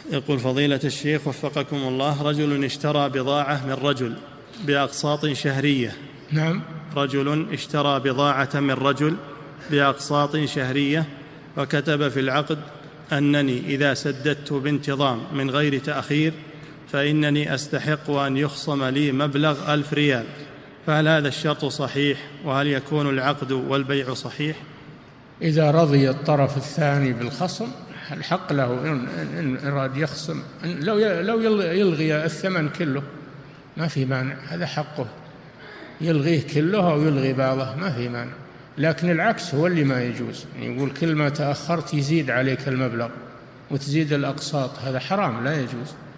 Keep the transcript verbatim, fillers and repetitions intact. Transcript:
يقول فضيلة الشيخ وفقكم الله، رجل اشترى بضاعة من رجل بأقساط شهرية. نعم. رجل اشترى بضاعة من رجل بأقساط شهرية، وكتب في العقد أنني إذا سددت بانتظام من غير تأخير فإنني أستحق أن يخصم لي مبلغ ألف ريال، فهل هذا الشرط صحيح؟ وهل يكون العقد والبيع صحيح؟ إذا رضي الطرف الثاني بالخصم الحق له إن أراد يخصم، لو لو يلغي الثمن كله ما في مانع، هذا حقه، يلغيه كله أو يلغي بعضه ما في مانع. لكن العكس هو اللي ما يجوز، يعني يقول كل ما تأخرت يزيد عليك المبلغ وتزيد الأقساط، هذا حرام لا يجوز.